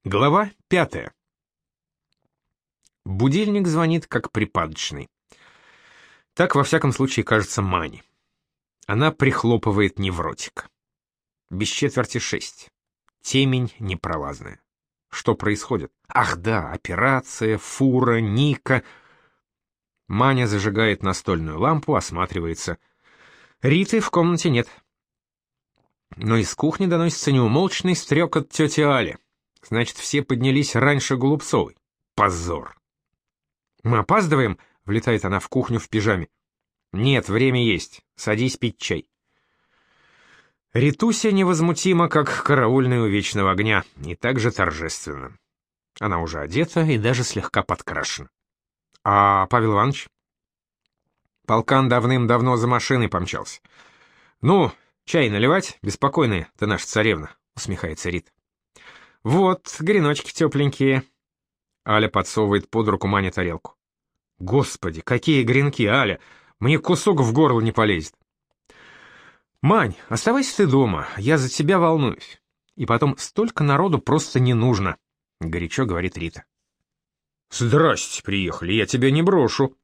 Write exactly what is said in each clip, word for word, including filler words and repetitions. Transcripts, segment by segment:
Глава пятая. Будильник звонит как припадочный. Так, во всяком случае, кажется Мане. Она прихлопывает невротик. Без четверти шесть. Темень непролазная. Что происходит? Ах да, операция, фура, Ника. Маня зажигает настольную лампу, осматривается. Риты в комнате нет. Но из кухни доносится неумолчный стрекот тети Али. Значит, все поднялись раньше Голубцовой. Позор. «Мы опаздываем?» — влетает она в кухню в пижаме. «Нет, время есть. Садись пить чай». Ритуся невозмутима, как караульный у вечного огня, и так же торжественно. Она уже одета и даже слегка подкрашена. «А Павел Иванович?» Полкан давным-давно за машиной помчался. «Ну, чай наливать, беспокойная ты наша царевна», — усмехается Рита. «Вот, греночки тепленькие». Аля подсовывает под руку Мане тарелку. «Господи, какие гренки, Аля! Мне кусок в горло не полезет». «Мань, оставайся ты дома, я за тебя волнуюсь. И потом, столько народу просто не нужно», — горячо говорит Рита. «Здрасте, приехали, я тебя не брошу».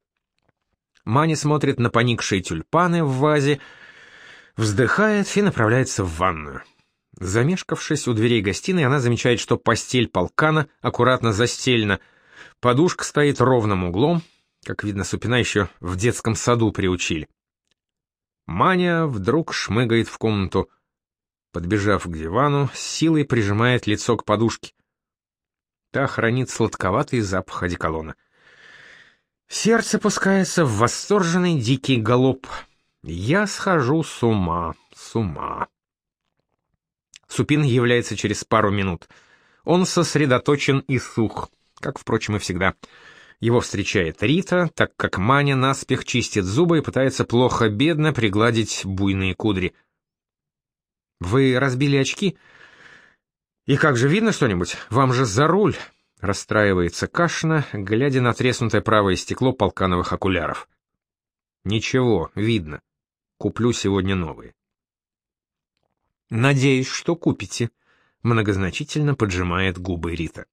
Маня смотрит на поникшие тюльпаны в вазе, вздыхает и направляется в ванную. Замешкавшись у дверей гостиной, она замечает, что постель полкана аккуратно застелена, подушка стоит ровным углом, как видно, Супина еще в детском саду приучили. Маня вдруг шмыгает в комнату. Подбежав к дивану, с силой прижимает лицо к подушке. Та хранит сладковатый запах одеколона. Сердце пускается в восторженный дикий галоп. Я схожу с ума, с ума. Супин является через пару минут. Он сосредоточен и сух, как, впрочем, и всегда. Его встречает Рита, так как Маня наспех чистит зубы и пытается плохо-бедно пригладить буйные кудри. «Вы разбили очки? И как же, видно что-нибудь? Вам же за руль!» — расстраивается Кашина, глядя на треснутое правое стекло полкановых окуляров. «Ничего, видно. Куплю сегодня новые». «Надеюсь, что купите», — многозначительно поджимает губы Рита.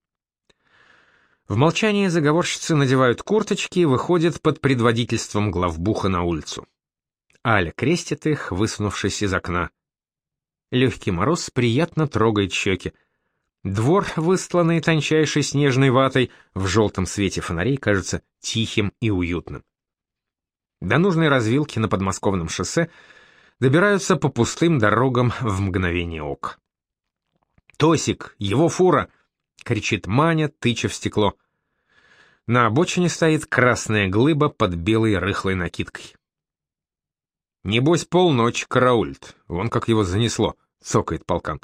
В молчании заговорщицы надевают курточки и выходят под предводительством главбуха на улицу. Аля крестит их, высунувшись из окна. Легкий мороз приятно трогает щеки. Двор, выстланный тончайшей снежной ватой, в желтом свете фонарей кажется тихим и уютным. До нужной развилки на подмосковном шоссе добираются по пустым дорогам в мгновение ока. «Тосик, его фура!» — кричит Маня, тыча в стекло. На обочине стоит красная глыба под белой рыхлой накидкой. «Небось, полночь караулит, вон как его занесло», — цокает полкан.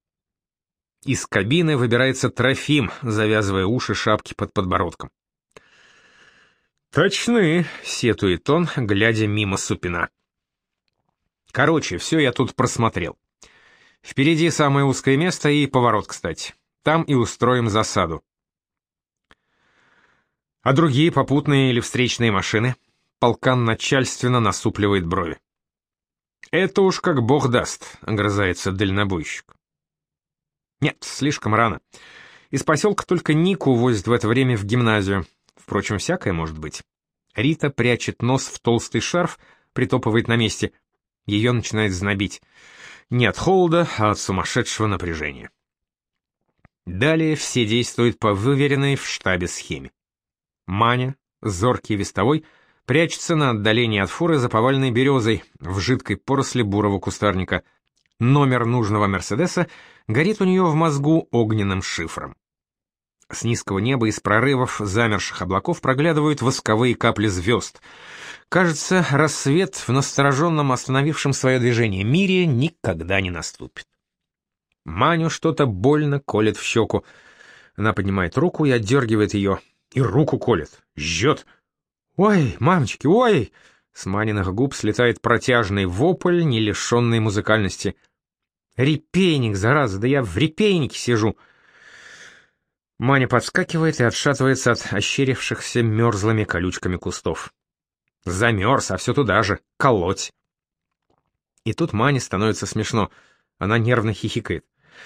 Из кабины выбирается Трофим, завязывая уши шапки под подбородком. «Точны», — сетует он, глядя мимо Супина. «Короче, все я тут просмотрел. Впереди самое узкое место и поворот, кстати. Там и устроим засаду». «А другие попутные или встречные машины?» Полкан начальственно насупливает брови. «Это уж как бог даст», — огрызается дальнобойщик. «Нет, слишком рано. Из поселка только Нику возят в это время в гимназию. Впрочем, всякое может быть». Рита прячет нос в толстый шарф, притопывает на месте. Ее начинает знобить. Не от холода, а от сумасшедшего напряжения. Далее все действуют по выверенной в штабе схеме. Маня, зоркий вестовой, прячется на отдалении от фуры за поваленной березой в жидкой поросли бурого кустарника. Номер нужного «Мерседеса» горит у нее в мозгу огненным шифром. С низкого неба из прорывов замерших облаков проглядывают восковые капли звезд. Кажется, рассвет в настороженном остановившем свое движение мире никогда не наступит. Маню что-то больно колет в щеку. Она поднимает руку и отдергивает ее. И руку колет. Жжет. «Ой, мамочки, ой!» С Маниных губ слетает протяжный вопль, не лишенный музыкальности. «Репейник, зараза, да я в репейнике сижу!» Маня подскакивает и отшатывается от ощерившихся мерзлыми колючками кустов. Замерз, а все туда же, колоть. И тут Мане становится смешно. Она нервно хихикает.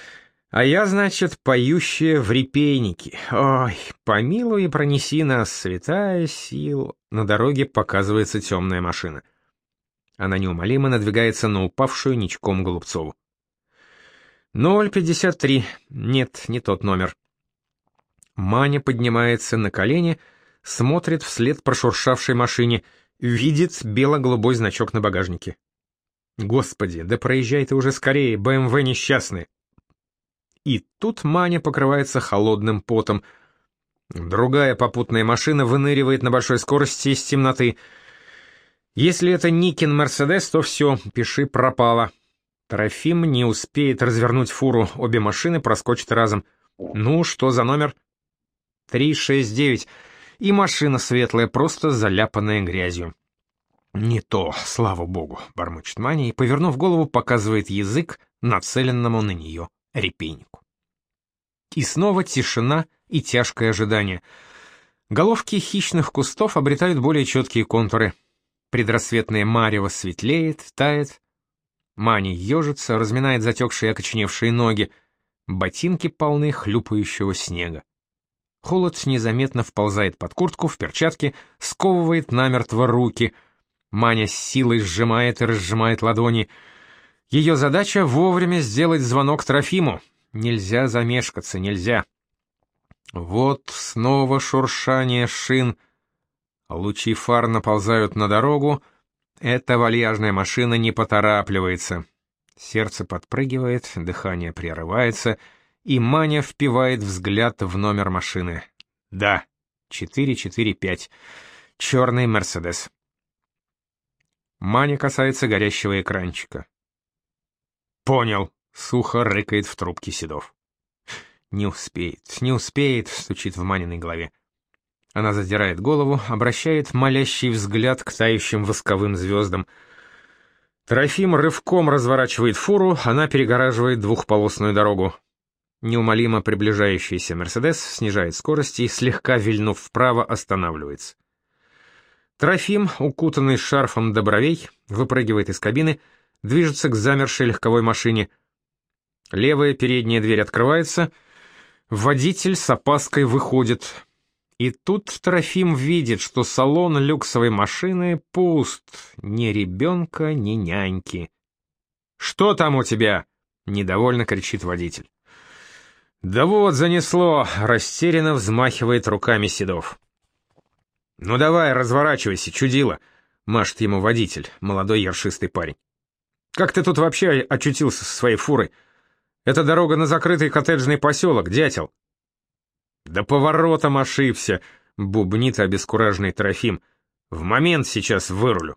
А я, значит, поющая в репейнике. Ой, помилуй и пронеси нас, святая сила. На дороге показывается темная машина. Она неумолимо надвигается на упавшую ничком Голубцову. ноль пятьдесят три. Нет, не тот номер. Маня поднимается на колени, смотрит вслед прошуршавшей машине, видит бело-голубой значок на багажнике. Господи, да проезжай ты уже скорее, бэ эм вэ несчастный. И тут Маня покрывается холодным потом. Другая попутная машина выныривает на большой скорости из темноты. Если это Никин Мерседес, то все, пиши пропало. Трофим не успеет развернуть фуру, обе машины проскочат разом. Ну, что за номер? три шесть девять. И машина светлая, просто заляпанная грязью. «Не то, слава богу», — бормочет Маня и, повернув голову, показывает язык нацеленному на нее репейнику. И снова тишина и тяжкое ожидание. Головки хищных кустов обретают более четкие контуры. Предрассветное марево светлеет, тает. Маня ежится, разминает затекшие и окоченевшие ноги. Ботинки полны хлюпающего снега. Холод незаметно вползает под куртку, в перчатки, сковывает намертво руки. Маня с силой сжимает и разжимает ладони. Ее задача — вовремя сделать звонок Трофиму. Нельзя замешкаться, нельзя. Вот снова шуршание шин. Лучи фар наползают на дорогу. Эта вальяжная машина не поторапливается. Сердце подпрыгивает, дыхание прерывается, и Маня впивает взгляд в номер машины. Да, четыре четыре пять. Черный Мерседес. Маня касается горящего экранчика. «Понял», — сухо рыкает в трубке Седов. «Не успеет, не успеет», — стучит в Маниной голове. Она задирает голову, обращает молящий взгляд к тающим восковым звездам. Трофим рывком разворачивает фуру, она перегораживает двухполосную дорогу. Неумолимо приближающийся «Мерседес» снижает скорость и, слегка вильнув вправо, останавливается. Трофим, укутанный шарфом до бровей, выпрыгивает из кабины, движется к замершей легковой машине. Левая передняя дверь открывается, водитель с опаской выходит. И тут Трофим видит, что салон люксовой машины пуст, ни ребенка, ни няньки. «Что там у тебя?» — недовольно кричит водитель. «Да вот, занесло!» — растерянно взмахивает руками Седов. «Ну давай, разворачивайся, чудило!» — машет ему водитель, молодой ершистый парень. «Как ты тут вообще очутился со своей фурой? Это дорога на закрытый коттеджный поселок, дятел!» «Да поворотом ошибся!» — бубнит обескураженный Трофим. «В момент сейчас вырулю!»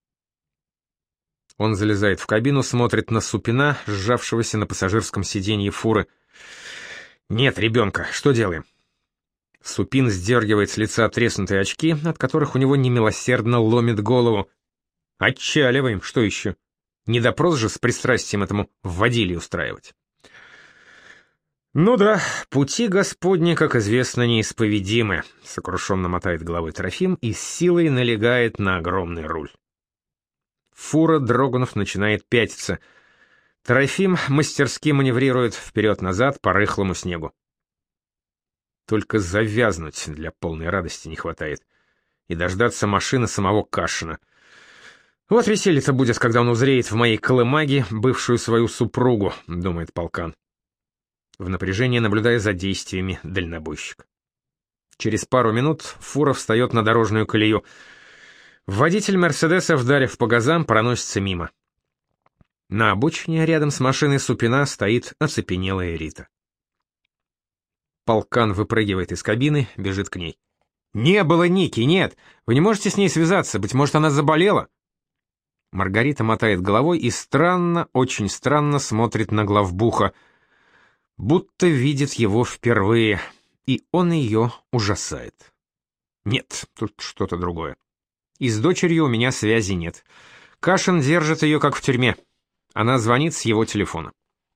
Он залезает в кабину, смотрит на Супина, сжавшегося на пассажирском сиденье фуры. «Нет ребенка, что делаем?» Супин сдергивает с лица треснутые очки, от которых у него немилосердно ломит голову. «Отчаливаем, что еще? Не допрос же с пристрастием этому водиле устраивать». «Ну да, пути Господни, как известно, неисповедимы», — сокрушенно мотает головой Трофим и с силой налегает на огромный руль. Фура, дрогнув, начинает пятиться. Трофим мастерски маневрирует вперед-назад по рыхлому снегу. Только завязнуть для полной радости не хватает. И дождаться машины самого Кашина. Вот веселье-то будет, когда он узреет в моей колымаге бывшую свою супругу, думает полкан, в напряжении наблюдая за действиями дальнобойщика. Через пару минут фура встает на дорожную колею. Водитель «Мерседеса», вдарив по газам, проносится мимо. На обочине рядом с машиной Супина стоит оцепенелая Рита. Полкан выпрыгивает из кабины, бежит к ней. «Не было Ники, нет! Вы не можете с ней связаться, быть может, она заболела?» Маргарита мотает головой и странно, очень странно смотрит на главбуха, будто видит его впервые, и он ее ужасает. «Нет, тут что-то другое. И с дочерью у меня связи нет. Кашин держит ее, как в тюрьме. Она звонит с его телефона».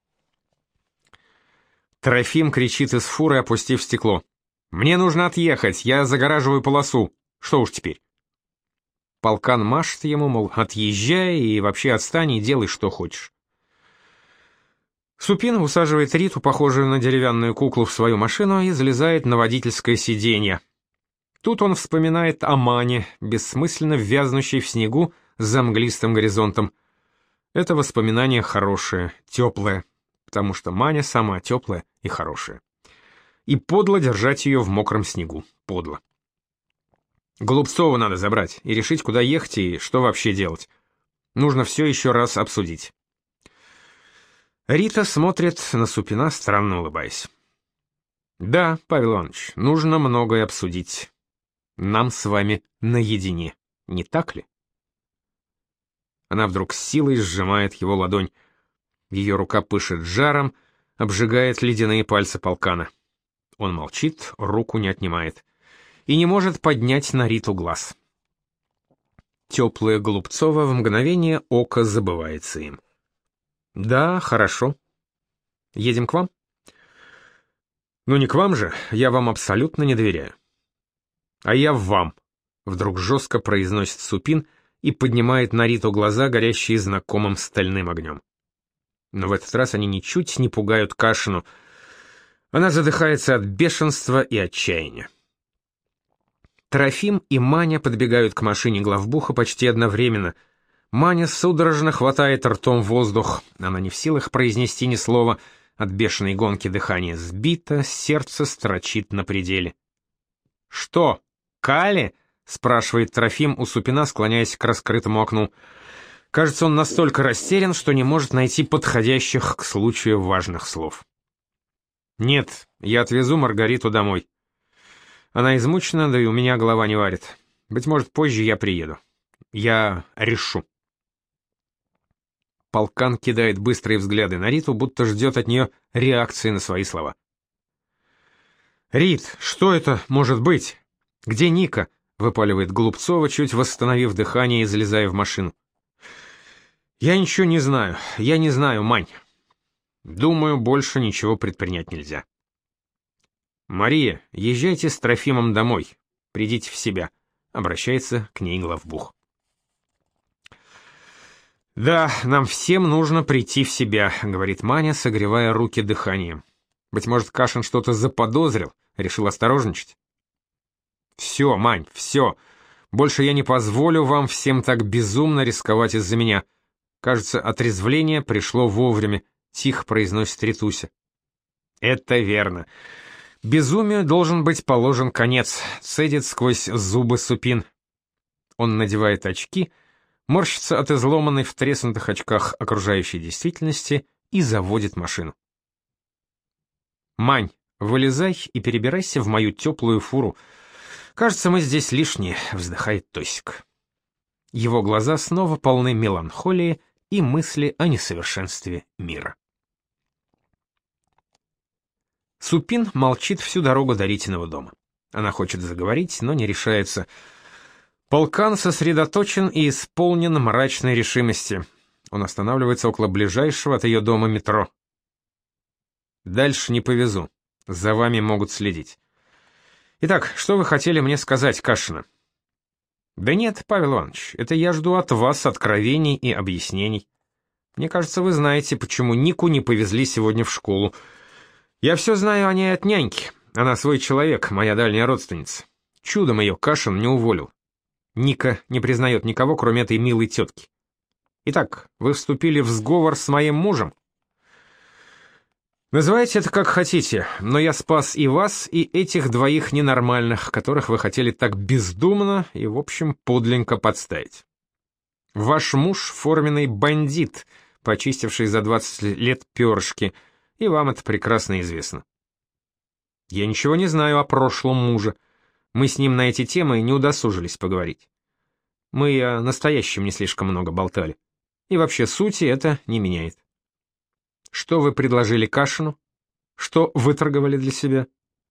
Трофим кричит из фуры, опустив стекло. «Мне нужно отъехать, я загораживаю полосу. Что уж теперь?» Полкан машет ему, мол, отъезжай и вообще отстань и делай, что хочешь. Супин усаживает Риту, похожую на деревянную куклу, в свою машину и залезает на водительское сиденье. Тут он вспоминает о Мане, бессмысленно вязнущей в снегу за мглистым горизонтом. Это воспоминание хорошее, теплое, потому что Маня сама теплая и хорошая. И подло держать ее в мокром снегу, подло. Голубцова надо забрать и решить, куда ехать и что вообще делать. Нужно все еще раз обсудить. Рита смотрит на Супина, странно улыбаясь. Да, Павел Иванович, нужно многое обсудить. Нам с вами наедине, не так ли? Она вдруг с силой сжимает его ладонь. Ее рука пышет жаром, обжигает ледяные пальцы полкана. Он молчит, руку не отнимает. И не может поднять на Риту глаз. Теплая Голубцова в мгновение ока забывается им. Да, хорошо. Едем к вам? Ну не к вам же, я вам абсолютно не доверяю. А я в вам, вдруг жестко произносит Супин и поднимает на Риту глаза, горящие знакомым стальным огнем. Но в этот раз они ничуть не пугают Кашину. Она задыхается от бешенства и отчаяния. Трофим и Маня подбегают к машине главбуха почти одновременно. Маня судорожно хватает ртом воздух. Она не в силах произнести ни слова. От бешеной гонки дыхание сбито, сердце строчит на пределе. «Что, Кали?» — спрашивает Трофим у Супина, склоняясь к раскрытому окну. Кажется, он настолько растерян, что не может найти подходящих к случаю важных слов. «Нет, я отвезу Маргариту домой. Она измучена, да и у меня голова не варит. Быть может, позже я приеду. Я решу». Полкан кидает быстрые взгляды на Риту, будто ждет от нее реакции на свои слова. «Рит, что это может быть? Где Ника?» — выпаливает Голубцова, чуть восстановив дыхание и залезая в машину. «Я ничего не знаю, я не знаю, Мань. Думаю, больше ничего предпринять нельзя». «Мария, езжайте с Трофимом домой, придите в себя», — обращается к ней главбух. «Да, нам всем нужно прийти в себя», — говорит Маня, согревая руки дыханием. «Быть может, Кашин что-то заподозрил, решил осторожничать?» «Все, Мань, все. Больше я не позволю вам всем так безумно рисковать из-за меня. Кажется, отрезвление пришло вовремя», — тихо произносит Ритуся. «Это верно. Безумию должен быть положен конец», — цедит сквозь зубы Супин. Он надевает очки, морщится от изломанной в треснутых очках окружающей действительности и заводит машину. «Мань, вылезай и перебирайся в мою теплую фуру. Кажется, мы здесь лишние», — вздыхает Тосик. Его глаза снова полны меланхолии и мысли о несовершенстве мира. Супин молчит всю дорогу до Ритиного дома. Она хочет заговорить, но не решается. Полкан сосредоточен и исполнен мрачной решимости. Он останавливается около ближайшего от ее дома метро. «Дальше не повезу. За вами могут следить. Итак, что вы хотели мне сказать, Кашина?» «Да нет, Павел Иванович, это я жду от вас откровений и объяснений. Мне кажется, вы знаете, почему Нику не повезли сегодня в школу. Я все знаю о ней от няньки. Она свой человек, моя дальняя родственница. Чудом ее Кашин не уволил. Ника не признает никого, кроме этой милой тетки. Итак, вы вступили в сговор с моим мужем? Называйте это как хотите, но я спас и вас, и этих двоих ненормальных, которых вы хотели так бездумно и, в общем, подленько подставить. Ваш муж — форменный бандит, почистивший за двадцать лет перышки, и вам это прекрасно известно. Я ничего не знаю о прошлом муже. Мы с ним на эти темы не удосужились поговорить. Мы о настоящем не слишком много болтали. И вообще сути это не меняет. Что вы предложили Кашину? Что выторговали для себя?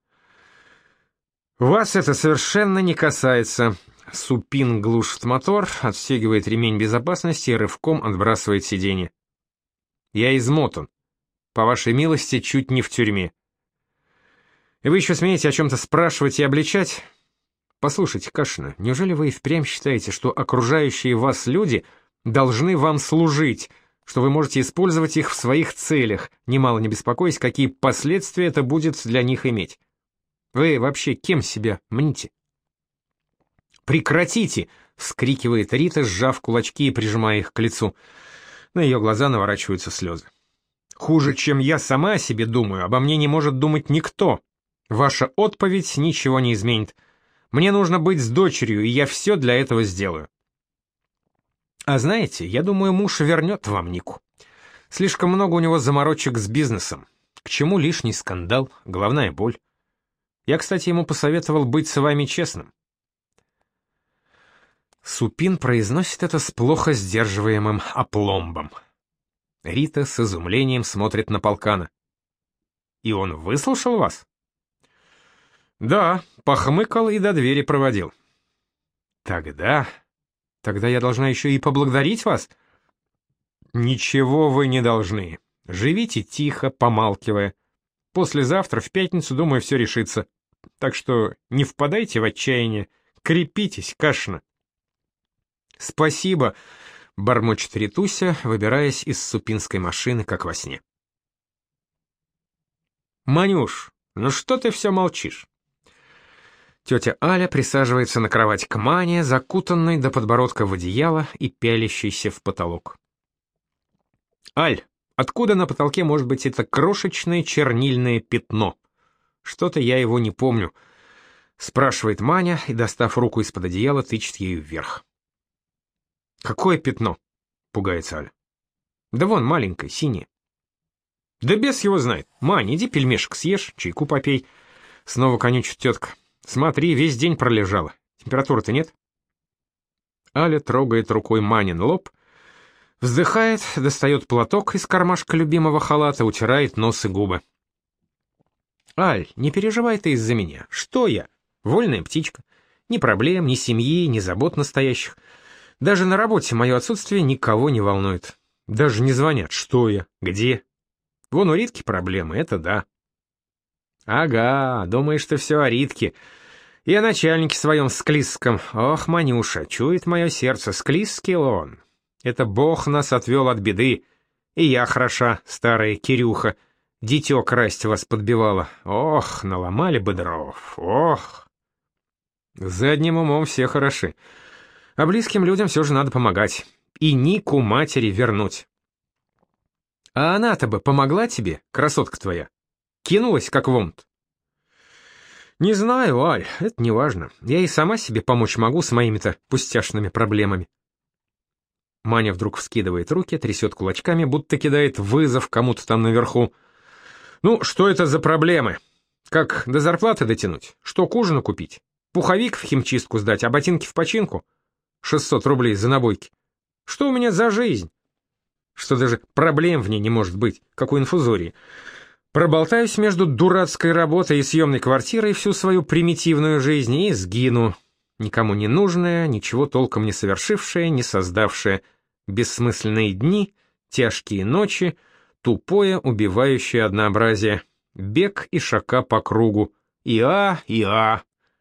Вас это совершенно не касается. Супин глушит мотор, отстегивает ремень безопасности и рывком отбрасывает сиденье. Я измотан. По вашей милости, чуть не в тюрьме. И вы еще смеете о чем-то спрашивать и обличать? Послушайте, Кашина, неужели вы и впрямь считаете, что окружающие вас люди должны вам служить, что вы можете использовать их в своих целях, немало не беспокоясь, какие последствия это будет для них иметь. Вы вообще кем себя мните? «Прекратите!» — вскрикивает Рита, сжав кулачки и прижимая их к лицу. На ее глаза наворачиваются слезы. «Хуже, чем я сама о себе думаю, обо мне не может думать никто. Ваша отповедь ничего не изменит. Мне нужно быть с дочерью, и я все для этого сделаю». А знаете, я думаю, муж вернет вам Нику. Слишком много у него заморочек с бизнесом. К чему лишний скандал, головная боль. Я, кстати, ему посоветовал быть с вами честным. Супин произносит это с плохо сдерживаемым опломбом. Рита с изумлением смотрит на полкана. «И он выслушал вас?» «Да, похмыкал и до двери проводил». «Тогда... тогда я должна еще и поблагодарить вас?» «Ничего вы не должны. Живите тихо, помалкивая. Послезавтра, в пятницу, думаю, все решится. Так что не впадайте в отчаяние, крепитесь, Кашина». «Спасибо», — бормочет Ритуся, выбираясь из супинской машины, как во сне. «Манюш, ну что ты все молчишь?» Тетя Аля присаживается на кровать к Мане, закутанной до подбородка в одеяло и пялящейся в потолок. «Аль, откуда на потолке может быть это крошечное чернильное пятно? Что-то я его не помню», — спрашивает Маня и, достав руку из-под одеяла, тычет ею вверх. «Какое пятно?» — пугается Аля. «Да вон, маленькое, синее». «Да бес его знает. Мань, иди пельмешек съешь, чайку попей». Снова конючит тетка. «Смотри, весь день пролежала. Температуры-то нет?» Аля трогает рукой Манин лоб, вздыхает, достает платок из кармашка любимого халата, утирает нос и губы. «Аль, не переживай ты из-за меня. Что я? Вольная птичка. Ни проблем, ни семьи, ни забот настоящих. Даже на работе мое отсутствие никого не волнует. Даже не звонят, что я, где. Вон у Ритки проблемы, это да». «Ага, думаешь ты все о Ритке. И о начальнике своем склизском. Ох, Манюша, чует мое сердце, склизский он. Это Бог нас отвел от беды. И я хороша, старая Кирюха. Дитё красть вас подбивала. Ох, наломали бы дров, ох». Задним умом все хороши. А близким людям все же надо помогать. И Нику матери вернуть. А она-то бы помогла тебе, красотка твоя? Кинулась, как в омут? «Не знаю, Аль, это не важно. Я и сама себе помочь могу с моими-то пустяшными проблемами». Маня вдруг вскидывает руки, трясет кулачками, будто кидает вызов кому-то там наверху. «Ну, что это за проблемы? Как до зарплаты дотянуть? Что к ужину купить? Пуховик в химчистку сдать, а ботинки в починку? шестьсот рублей за набойки. Что у меня за жизнь? Что даже проблем в ней не может быть, как у инфузории. Проболтаюсь между дурацкой работой и съемной квартирой всю свою примитивную жизнь и сгину. Никому не нужная, ничего толком не совершившая, не создавшая. Бессмысленные дни, тяжкие ночи, тупое убивающее однообразие. Бег и шака по кругу. И-а, и-а.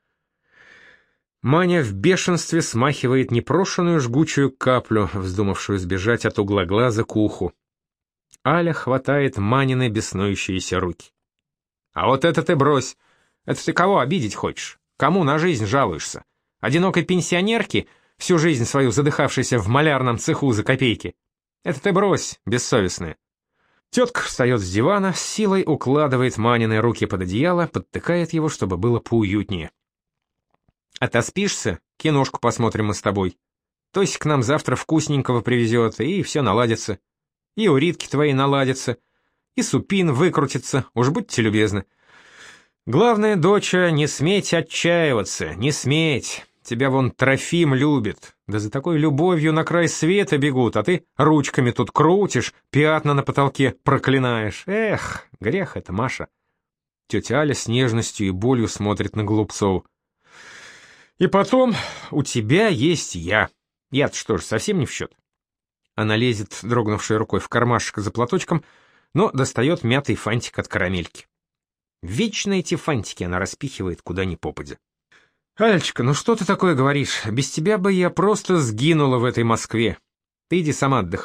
Маня в бешенстве смахивает непрошенную жгучую каплю, вздумавшую сбежать от угла глаза к уху. Аля хватает Манины беснующиеся руки. «А вот это ты брось! Это ты кого обидеть хочешь? Кому на жизнь жалуешься? Одинокой пенсионерке, всю жизнь свою задыхавшейся в малярном цеху за копейки? Это ты брось, бессовестная!» Тетка встает с дивана, с силой укладывает Манины руки под одеяло, подтыкает его, чтобы было поуютнее. «Отоспишься? Киношку посмотрим мы с тобой. Тосик к нам завтра вкусненького привезет, и все наладится. И у Ритки твоей наладится, и Супин выкрутится, уж будьте любезны. Главное, доча, не сметь отчаиваться, не сметь. Тебя вон Трофим любит, да за такой любовью на край света бегут, а ты ручками тут крутишь, пятна на потолке проклинаешь. Эх, грех это, Маша». Тетя Аля с нежностью и болью смотрит на Голубцову. «И потом, у тебя есть я. Я-то что ж, совсем не в счет?» Она лезет, дрогнувшей рукой, в кармашек за платочком, но достает мятый фантик от карамельки. Вечно эти фантики она распихивает куда ни попадя. «Алечка, ну что ты такое говоришь? Без тебя бы я просто сгинула в этой Москве. Ты иди сама отдыхай.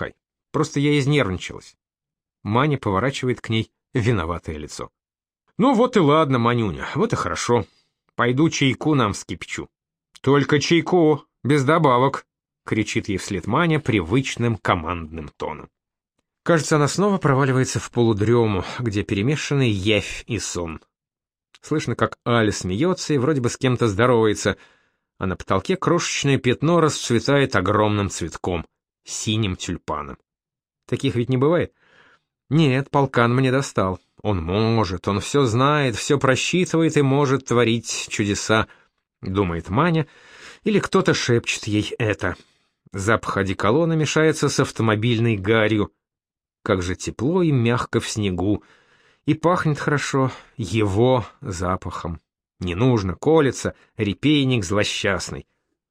Просто я изнервничалась». Маня поворачивает к ней виноватое лицо. «Ну вот и ладно, Манюня, вот и хорошо. Пойду чайку нам вскипячу». «Только чайку, без добавок», — кричит ей вслед Маня привычным командным тоном. Кажется, она снова проваливается в полудрему, где перемешаны явь и сон. Слышно, как Аля смеется и вроде бы с кем-то здоровается, а на потолке крошечное пятно расцветает огромным цветком, синим тюльпаном. Таких ведь не бывает. Нет, полкан мне достал. Он может, он все знает, все просчитывает и может творить чудеса, думает Маня, или кто-то шепчет ей это. Запах одеколона мешается с автомобильной гарью. Как же тепло и мягко в снегу, и пахнет хорошо его запахом. Не нужно, колется, репейник злосчастный.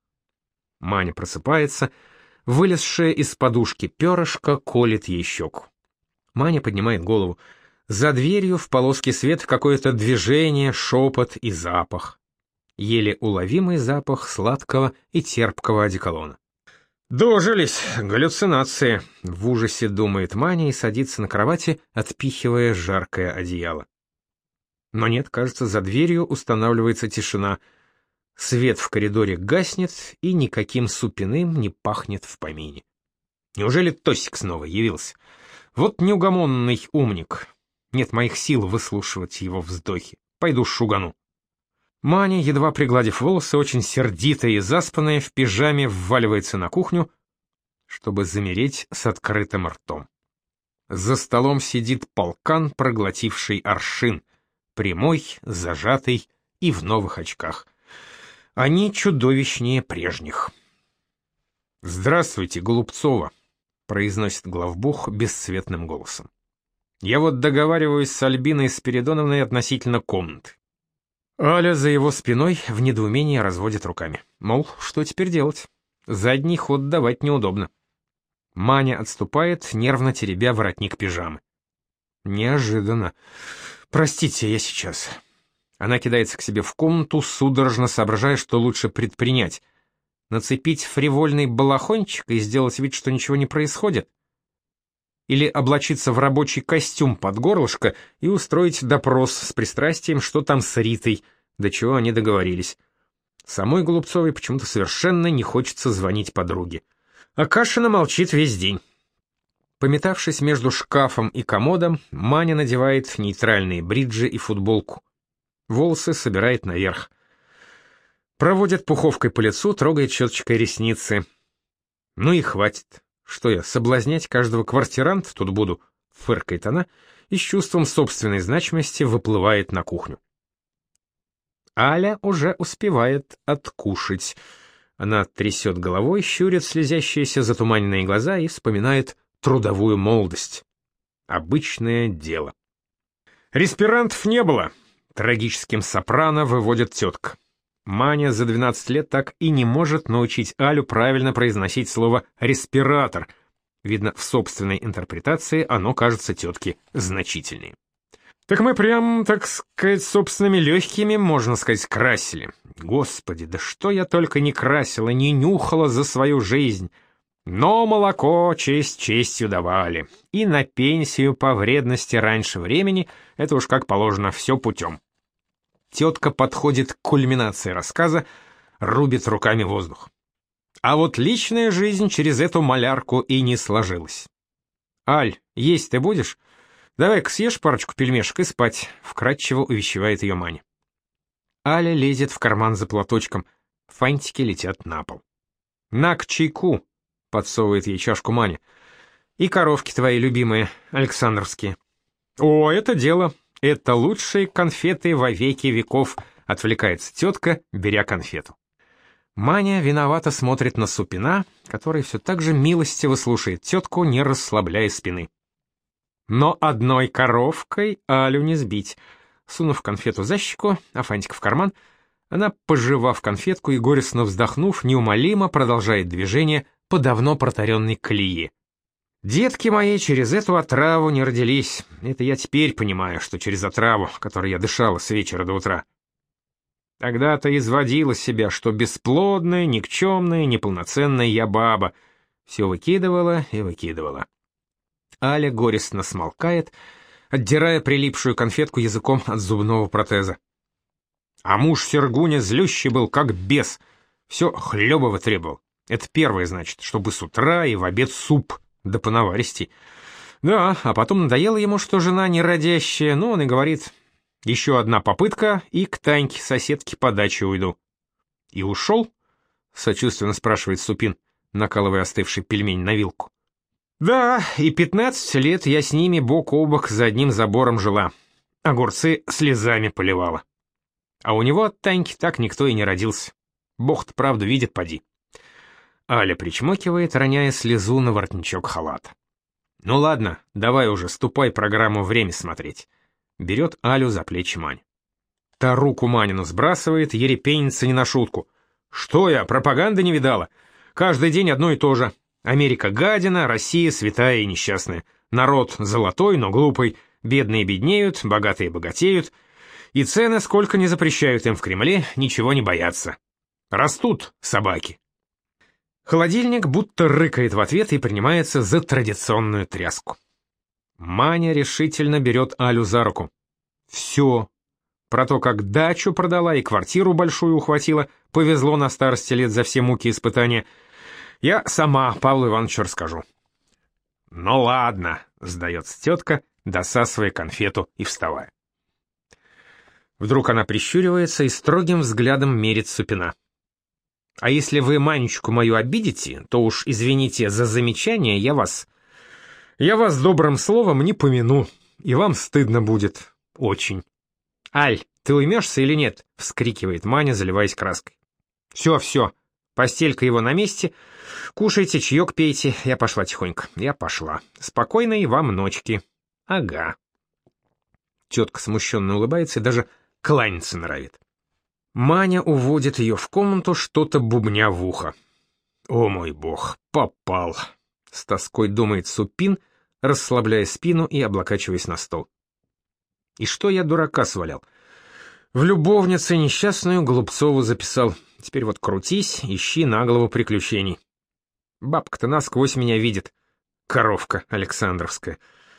Маня просыпается, вылезшая из подушки перышко колет ей щеку. Маня поднимает голову. За дверью в полоске света какое-то движение, шепот и запах. Еле уловимый запах сладкого и терпкого одеколона. «Дожились, галлюцинации», — в ужасе думает Маня и садится на кровати, отпихивая жаркое одеяло. Но нет, кажется, за дверью устанавливается тишина. Свет в коридоре гаснет, и никаким Супиным не пахнет в помине. Неужели Тосик снова явился? Вот неугомонный умник. Нет моих сил выслушивать его вздохи. Пойду шугану. Маня, едва пригладив волосы, очень сердитая и заспанная, в пижаме вваливается на кухню, чтобы замереть с открытым ртом. За столом сидит полкан, проглотивший аршин, прямой, зажатый и в новых очках. Они чудовищнее прежних. «Здравствуйте, Голубцова», — произносит главбух бесцветным голосом. «Я вот договариваюсь с Альбиной Спиридоновной относительно комнаты». Аля за его спиной в недоумении разводит руками. Мол, что теперь делать? Задний ход давать неудобно. Маня отступает, нервно теребя воротник пижамы. Неожиданно. Простите, я сейчас. Она кидается к себе в комнату, судорожно соображая, что лучше предпринять. Нацепить фривольный балахончик и сделать вид, что ничего не происходит? Или облачиться в рабочий костюм под горлышко и устроить допрос с пристрастием, что там с Ритой, до чего они договорились. Самой Голубцовой почему-то совершенно не хочется звонить подруге. А Кашина молчит весь день. Пометавшись между шкафом и комодом, Маня надевает нейтральные бриджи и футболку. Волосы собирает наверх. Проводит пуховкой по лицу, трогает щеточкой ресницы. Ну и хватит. Что я, соблазнять каждого квартиранта тут буду? Фыркает она и с чувством собственной значимости выплывает на кухню. Аля уже успевает откушать. Она трясет головой, щурит слезящиеся затуманенные глаза и вспоминает трудовую молодость. Обычное дело. Респирантов не было. Трагическим сопрано выводит тетка. Маня за двенадцать лет так и не может научить Алю правильно произносить слово «респиратор». Видно, в собственной интерпретации оно кажется тетке значительнее. Так мы прям, так сказать, собственными легкими, можно сказать, красили. Господи, да что я только не красила, не нюхала за свою жизнь. Но молоко честь честью давали. И на пенсию по вредности раньше времени, это уж как положено, все путем. Тетка подходит к кульминации рассказа, рубит руками воздух. А вот личная жизнь через эту малярку и не сложилась. «Аль, есть ты будешь? Давай-ка съешь парочку пельмешек и спать», — вкратчиво увещевает ее Маня. Аля лезет в карман за платочком, фантики летят на пол. «На к чайку», — подсовывает ей чашку Маня. «И коровки твои любимые, Александровские». «О, это дело. Это лучшие конфеты во веки веков», — отвлекается тетка, беря конфету. Маня виновато смотрит на Супина, который все так же милостиво слушает тетку, не расслабляя спины. Но одной коровкой Алю не сбить. Сунув конфету за щеку, а фантик в карман, она, пожевав конфетку и горестно вздохнув, неумолимо продолжает движение по давно протаренной колее. Детки мои через эту отраву не родились. Это я теперь понимаю, что через отраву, которой я дышала с вечера до утра. Тогда-то изводила себя, что бесплодная, никчемная, неполноценная я баба. Все выкидывала и выкидывала. Аля горестно смолкает, отдирая прилипшую конфетку языком от зубного протеза. А муж Сергуня злющий был, как бес, все хлебово требовал. Это первое, значит, чтобы с утра и в обед суп, да понаваристей. Да, а потом надоело ему, что жена неродящая, ну он и говорит: еще одна попытка, и к Таньке, соседке, по даче уйду. И ушел? Сочувственно спрашивает Супин, накалывая остывший пельмень на вилку. Да, и пятнадцать лет я с ними бок о бок за одним забором жила. Огурцы слезами поливала. А у него от Таньки так никто и не родился. Бог-то правду видит, поди. Аля причмокивает, роняя слезу на воротничок халата. Ну ладно, давай уже, ступай программу «Время» смотреть. Берет Алю за плечи Маня. Та руку Манину сбрасывает, ерепенится не на шутку. Что я, пропаганды не видала? Каждый день одно и то же. Америка гадина, Россия святая и несчастная. Народ золотой, но глупый. Бедные беднеют, богатые богатеют. И цены, сколько не запрещают им в Кремле, ничего не боятся. Растут собаки. Холодильник будто рыкает в ответ и принимается за традиционную тряску. Маня решительно берет Алю за руку. Все. Про то, как дачу продала и квартиру большую ухватила, повезло на старости лет за все муки испытания, я сама Павлу Ивановичу расскажу. Ну ладно, сдается тетка, досасывая конфету и вставая. Вдруг она прищуривается и строгим взглядом мерит Супина. А если вы Манечку мою обидите, то уж извините за замечание, я вас... Я вас добрым словом не помяну, и вам стыдно будет. Очень. «Аль, ты уймешься или нет?» — вскрикивает Маня, заливаясь краской. «Все, все, постелька его на месте. Кушайте, чаек пейте. Я пошла тихонько. Я пошла. Спокойной вам ночки». «Ага». Тетка смущенно улыбается и даже кланяться норовит. Маня уводит ее в комнату, что-то бубня в ухо. «О мой бог, попал!» — с тоской думает Супин, расслабляя спину и облокачиваясь на стол. «И что я дурака свалял? В любовнице несчастную Голубцову записал. Теперь вот крутись, ищи наглого приключений. Бабка-то насквозь меня видит. Коровка Александровская.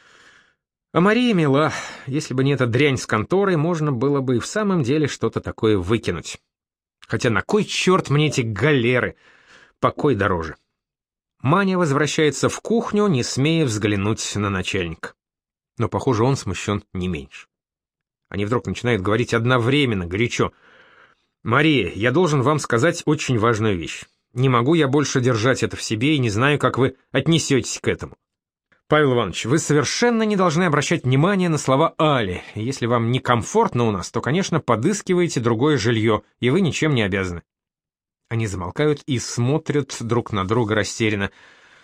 А Мария мила. Если бы не эта дрянь с конторой, можно было бы и в самом деле что-то такое выкинуть. Хотя на кой черт мне эти галеры? Покой дороже». Маня возвращается в кухню, не смея взглянуть на начальника. Но, похоже, он смущен не меньше. Они вдруг начинают говорить одновременно, горячо. «Мария, я должен вам сказать очень важную вещь. Не могу я больше держать это в себе и не знаю, как вы отнесетесь к этому. Павел Иванович, вы совершенно не должны обращать внимание на слова Али. Если вам некомфортно у нас, то, конечно, подыскивайте другое жилье, и вы ничем не обязаны». Они замолкают и смотрят друг на друга растерянно.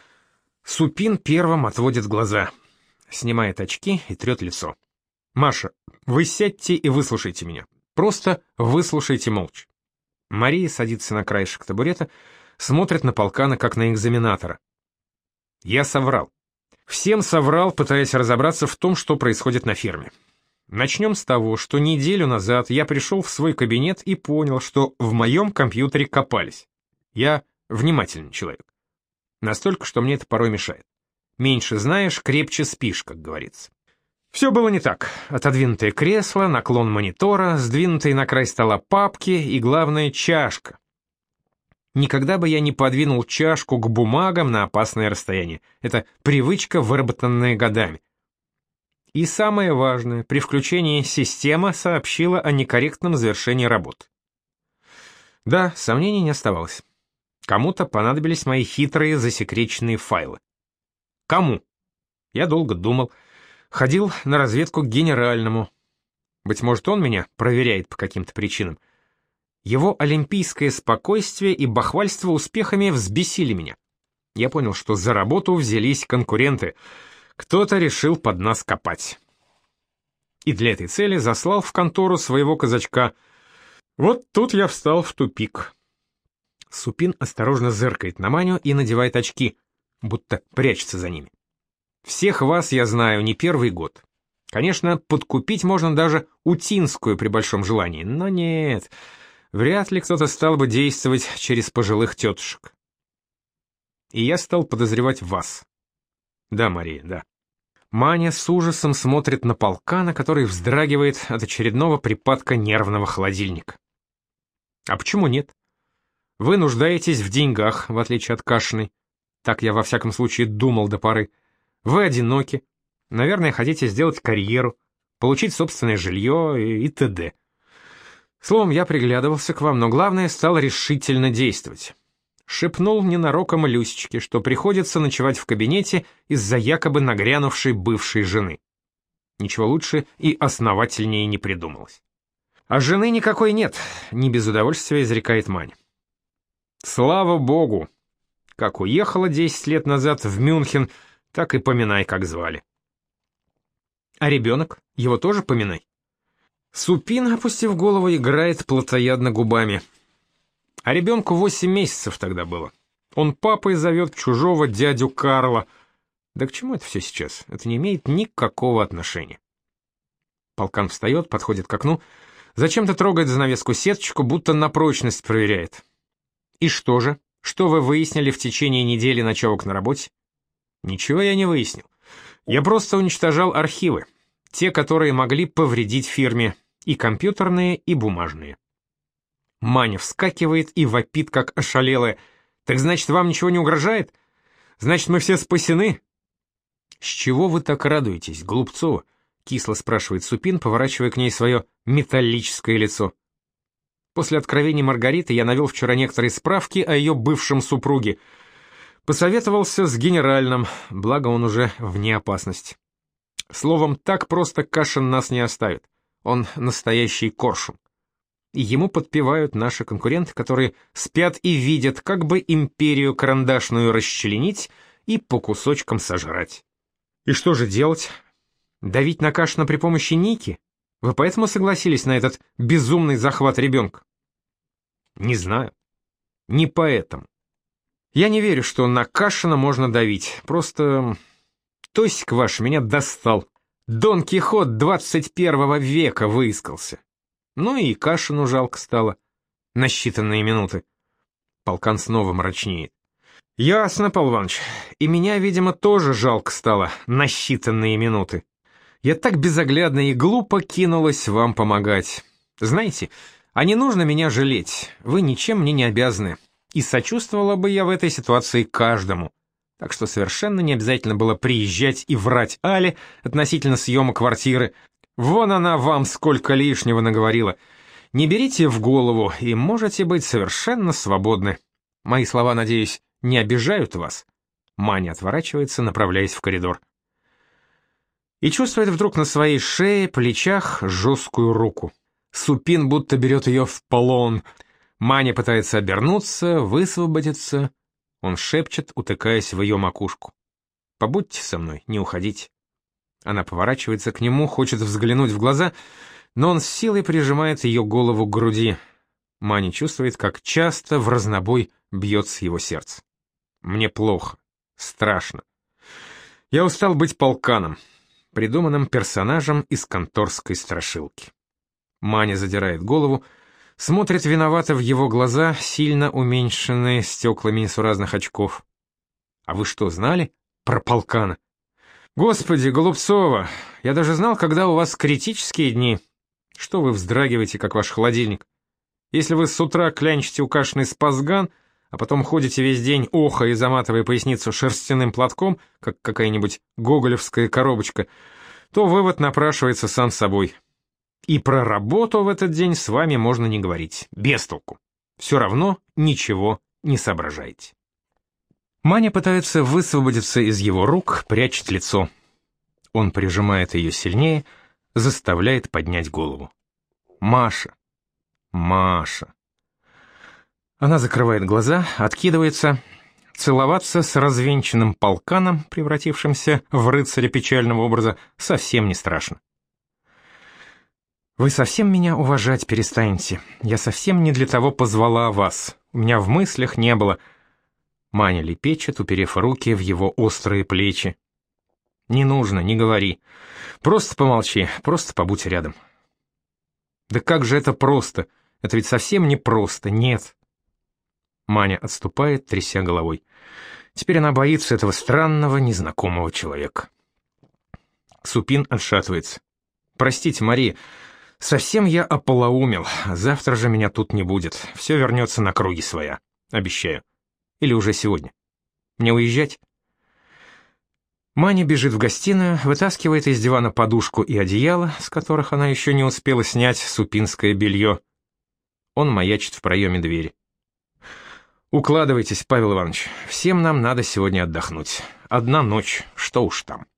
Супин первым отводит глаза, снимает очки и трет лицо. «Маша, вы сядьте и выслушайте меня. Просто выслушайте молча». Мария садится на краешек табурета, смотрит на полкана, как на экзаменатора. «Я соврал. Всем соврал, пытаясь разобраться в том, что происходит на ферме. Начнем с того, что неделю назад я пришел в свой кабинет и понял, что в моем компьютере копались. Я внимательный человек. Настолько, что мне это порой мешает. Меньше знаешь, крепче спишь, как говорится. Все было не так. Отодвинутое кресло, наклон монитора, сдвинутые на край стола папки и, главное, чашка. Никогда бы я не подвинул чашку к бумагам на опасное расстояние. Это привычка, выработанная годами. И самое важное, при включении система сообщила о некорректном завершении работы. Да, сомнений не оставалось. Кому-то понадобились мои хитрые засекреченные файлы. Кому? Я долго думал. Ходил на разведку к генеральному. Быть может, он меня проверяет по каким-то причинам. Его олимпийское спокойствие и бахвальство успехами взбесили меня. Я понял, что за работу взялись конкуренты. Кто-то решил под нас копать. И для этой цели заслал в контору своего казачка. Вот тут я встал в тупик. Супин осторожно зыркает на Маню и надевает очки, будто прячется за ними. Всех вас я знаю не первый год. Конечно, подкупить можно даже Утинскую при большом желании, но нет, вряд ли кто-то стал бы действовать через пожилых тетушек. И я стал подозревать вас. Да, Мария, да. Маня с ужасом смотрит на полкана, который вздрагивает от очередного припадка нервного холодильника. А почему нет? Вы нуждаетесь в деньгах, в отличие от Кашиной. Так я во всяком случае думал до поры. Вы одиноки. Наверное, хотите сделать карьеру, получить собственное жилье и, и т.д. Словом, я приглядывался к вам, но главное, стал решительно действовать. Шепнул ненароком Люсечке, что приходится ночевать в кабинете из-за якобы нагрянувшей бывшей жены. Ничего лучше и основательнее не придумалось. А жены никакой нет, не без удовольствия изрекает Маня. Слава богу! Как уехала десять лет назад в Мюнхен, так и поминай, как звали. А ребенок? Его тоже поминай? Супин, опустив голову, играет плотоядно губами. А ребенку восемь месяцев тогда было. Он папой зовет чужого дядю Карла. Да к чему это все сейчас? Это не имеет никакого отношения. Полкан встает, подходит к окну, зачем-то трогает занавеску сеточку, будто на прочность проверяет. И что же? Что вы выяснили в течение недели ночевок на работе? Ничего я не выяснил. Я просто уничтожал архивы. Те, которые могли повредить фирме. И компьютерные, и бумажные. Маня вскакивает и вопит, как ошалелая. Так значит, вам ничего не угрожает? Значит, мы все спасены? С чего вы так радуетесь, Голубцова? Кисло спрашивает Супин, поворачивая к ней свое металлическое лицо. После откровений Маргариты я навел вчера некоторые справки о ее бывшем супруге. Посоветовался с генеральным, благо он уже вне опасности. Словом, так просто Кашин нас не оставит. Он настоящий коршун. И ему подпевают наши конкуренты, которые спят и видят, как бы империю карандашную расчленить и по кусочкам сожрать. И что же делать? Давить на Кашина при помощи Ники? Вы поэтому согласились на этот безумный захват ребенка? Не знаю. Не поэтому. Я не верю, что на Кашина можно давить. Просто Тосик ваш меня достал. Дон Кихот двадцать первого века выискался. Ну и Кашину жалко стало. На считанные минуты. Полкан снова мрачнеет. Ясно, Павел Иванович. И меня, видимо, тоже жалко стало на считанные минуты. Я так безоглядно и глупо кинулась вам помогать. Знаете, а не нужно меня жалеть, вы ничем мне не обязаны. И сочувствовала бы я в этой ситуации каждому. Так что совершенно не обязательно было приезжать и врать Але относительно съема квартиры. Вон она вам сколько лишнего наговорила. Не берите в голову и можете быть совершенно свободны. Мои слова, надеюсь, не обижают вас. Маня отворачивается, направляясь в коридор. И чувствует вдруг на своей шее, плечах жесткую руку. Супин будто берет ее в полон. Маня пытается обернуться, высвободиться. Он шепчет, утыкаясь в ее макушку. «Побудьте со мной, не уходите». Она поворачивается к нему, хочет взглянуть в глаза, но он с силой прижимает ее голову к груди. Маня чувствует, как часто в разнобой бьется его сердце. «Мне плохо, страшно. Я устал быть полканом, придуманным персонажем из конторской страшилки». Маня задирает голову, смотрит виновато в его глаза, сильно уменьшенные стеклами несуразных очков. «А вы что, знали про полкана?» «Господи, Голубцова, я даже знал, когда у вас критические дни. Что вы вздрагиваете, как ваш холодильник? Если вы с утра клянчите у Кашиной спазган, а потом ходите весь день охая и заматывая поясницу шерстяным платком, как какая-нибудь гоголевская коробочка, то вывод напрашивается сам собой. И про работу в этот день с вами можно не говорить, без толку. Все равно ничего не соображаете». Маня пытается высвободиться из его рук, прячет лицо. Он прижимает ее сильнее, заставляет поднять голову. «Маша! Маша!» Она закрывает глаза, откидывается. Целоваться с развенчанным полканом, превратившимся в рыцаря печального образа, совсем не страшно. «Вы совсем меня уважать перестанете. Я совсем не для того позвала вас. У меня в мыслях не было...» Маня лепечет, уперев руки в его острые плечи. «Не нужно, не говори. Просто помолчи, просто побудь рядом». «Да как же это просто? Это ведь совсем не просто, нет». Маня отступает, тряся головой. Теперь она боится этого странного, незнакомого человека. Супин отшатывается. «Простите, Мария, совсем я ополоумел. Завтра же меня тут не будет. Все вернется на круги своя. Обещаю. Или уже сегодня. Мне уезжать?» Маня бежит в гостиную, вытаскивает из дивана подушку и одеяло, с которых она еще не успела снять супинское белье. Он маячит в проеме двери. «Укладывайтесь, Павел Иванович. Всем нам надо сегодня отдохнуть. Одна ночь, что уж там».